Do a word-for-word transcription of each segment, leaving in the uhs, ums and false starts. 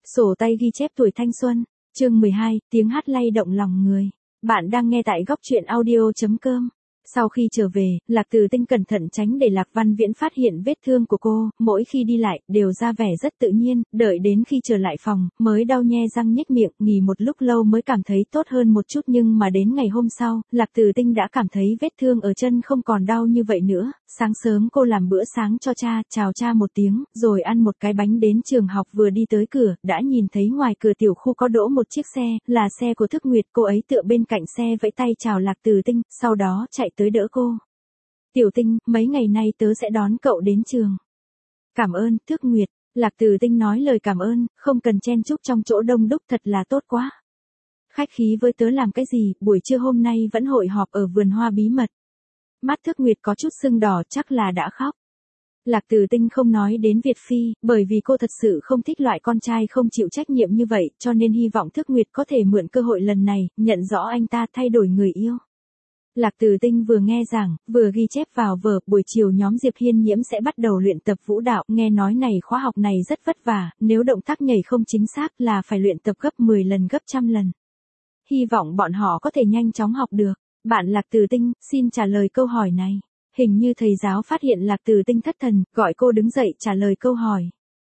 Sổ tay ghi chép tuổi thanh xuân, chương mười hai, tiếng hát lay động lòng người. Bạn đang nghe tại góc truyện audio.com. Sau khi trở về, Lạc Từ Tinh cẩn thận tránh để Lạc Văn Viễn phát hiện vết thương của cô, mỗi khi đi lại, đều ra vẻ rất tự nhiên, đợi đến khi trở lại phòng, mới đau nhe răng nhếch miệng, nghỉ một lúc lâu mới cảm thấy tốt hơn một chút nhưng mà đến ngày hôm sau, Lạc Từ Tinh đã cảm thấy vết thương ở chân không còn đau như vậy nữa. Sáng sớm cô làm bữa sáng cho cha, chào cha một tiếng, rồi ăn một cái bánh đến trường học vừa đi tới cửa, đã nhìn thấy ngoài cửa tiểu khu có đỗ một chiếc xe, là xe của Thức Nguyệt, cô ấy tựa bên cạnh xe vẫy tay chào Lạc Từ Tinh, sau đó chạy tới đỡ cô. Tiểu Tinh, mấy ngày nay tớ sẽ đón cậu đến trường. Cảm ơn, Thức Nguyệt. Lạc Từ Tinh nói lời cảm ơn, không cần chen chúc trong chỗ đông đúc, thật là tốt quá. Khách khí với tớ làm cái gì, buổi trưa hôm nay vẫn hội họp ở vườn hoa bí mật. Mắt Thức Nguyệt có chút sưng đỏ, chắc là đã khóc. Lạc Từ Tinh không nói đến Việt Phi, bởi vì cô thật sự không thích loại con trai không chịu trách nhiệm như vậy, cho nên hy vọng Thức Nguyệt có thể mượn cơ hội lần này, nhận rõ anh ta thay đổi người yêu. Lạc Từ Tinh vừa nghe giảng, vừa ghi chép vào vở, buổi chiều nhóm Diệp Hiên Nhiễm sẽ bắt đầu luyện tập vũ đạo, nghe nói này khóa học này rất vất vả, nếu động tác nhảy không chính xác là phải luyện tập gấp mười lần gấp trăm lần. Hy vọng bọn họ có thể nhanh chóng học được. Bạn Lạc Từ Tinh, xin trả lời câu hỏi này. Hình như thầy giáo phát hiện Lạc Từ Tinh thất thần, gọi cô đứng dậy trả lời câu hỏi.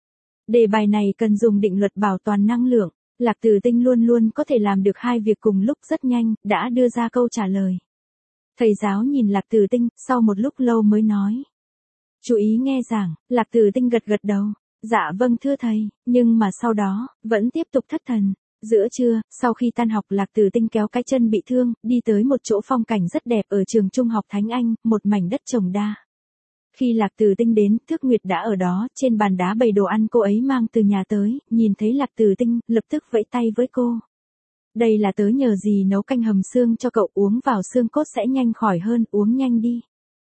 Đề bài này cần dùng định luật bảo toàn năng lượng. Lạc Từ Tinh luôn luôn có thể làm được hai việc cùng lúc rất nhanh, đã đưa ra câu trả lời. Thầy giáo nhìn Lạc Từ Tinh, sau một lúc lâu mới nói. Chú ý nghe giảng, Lạc Từ Tinh gật gật đầu. Dạ vâng thưa thầy, nhưng mà sau đó, vẫn tiếp tục thất thần. Giữa trưa, sau khi tan học Lạc Từ Tinh kéo cái chân bị thương, đi tới một chỗ phong cảnh rất đẹp ở trường trung học Thánh Anh, một mảnh đất trồng đa. Khi Lạc Từ Tinh đến, Thức Nguyệt đã ở đó, trên bàn đá bày đồ ăn cô ấy mang từ nhà tới, nhìn thấy Lạc Từ Tinh, lập tức vẫy tay với cô. Đây là tớ nhờ gì nấu canh hầm xương cho cậu, uống vào xương cốt sẽ nhanh khỏi hơn, uống nhanh đi.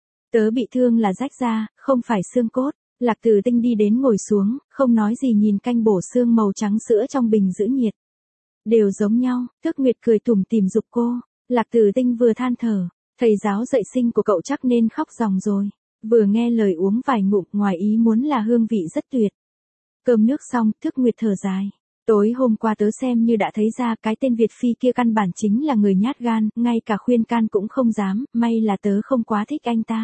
Tớ bị thương là rách da, không phải xương cốt. Lạc Từ Tinh đi đến ngồi xuống, không nói gì nhìn canh bổ xương màu trắng sữa trong bình giữ nhiệt. Đều giống nhau, Thức Nguyệt cười tủm tỉm giục cô. Lạc Từ Tinh vừa than thở, thầy giáo dạy sinh của cậu chắc nên khóc ròng rồi. Vừa nghe lời uống vài ngụm, ngoài ý muốn là hương vị rất tuyệt. Cơm nước xong, Thức Nguyệt thở dài. Tối hôm qua tớ xem như đã thấy ra cái tên Việt Phi kia căn bản chính là người nhát gan, ngay cả khuyên can cũng không dám, may là tớ không quá thích anh ta.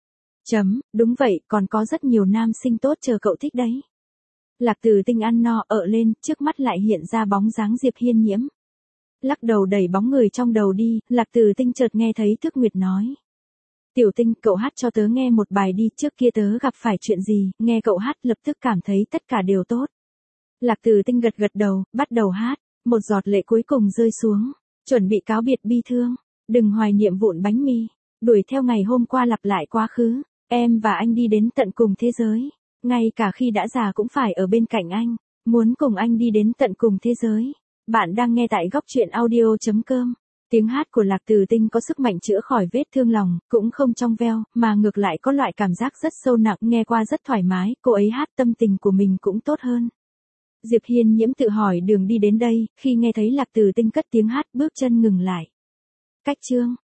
Chấm, đúng vậy, còn có rất nhiều nam sinh tốt chờ cậu thích đấy. Lạc Từ Tinh ăn no ợ lên, trước mắt lại hiện ra bóng dáng Diệp Hiên Nhiễm. Lắc đầu đẩy bóng người trong đầu đi, Lạc Từ Tinh chợt nghe thấy Thức Nguyệt nói. Tiểu Tinh, cậu hát cho tớ nghe một bài đi, trước kia tớ gặp phải chuyện gì, nghe cậu hát lập tức cảm thấy tất cả đều tốt. Lạc Từ Tinh gật gật đầu, bắt đầu hát, một giọt lệ cuối cùng rơi xuống, chuẩn bị cáo biệt bi thương, đừng hoài niệm vụn bánh mì, đuổi theo ngày hôm qua lặp lại quá khứ, em và anh đi đến tận cùng thế giới. Ngay cả khi đã già cũng phải ở bên cạnh anh, muốn cùng anh đi đến tận cùng thế giới. Bạn đang nghe tại góc truyện audio.com. Tiếng hát của Lạc Từ Tinh có sức mạnh chữa khỏi vết thương lòng, cũng không trong veo, mà ngược lại có loại cảm giác rất sâu nặng, nghe qua rất thoải mái, cô ấy hát tâm tình của mình cũng tốt hơn. Diệp Hiên Nhiễm tự hỏi đường đi đến đây, khi nghe thấy Lạc Từ Tinh cất tiếng hát, bước chân ngừng lại. Cách chương.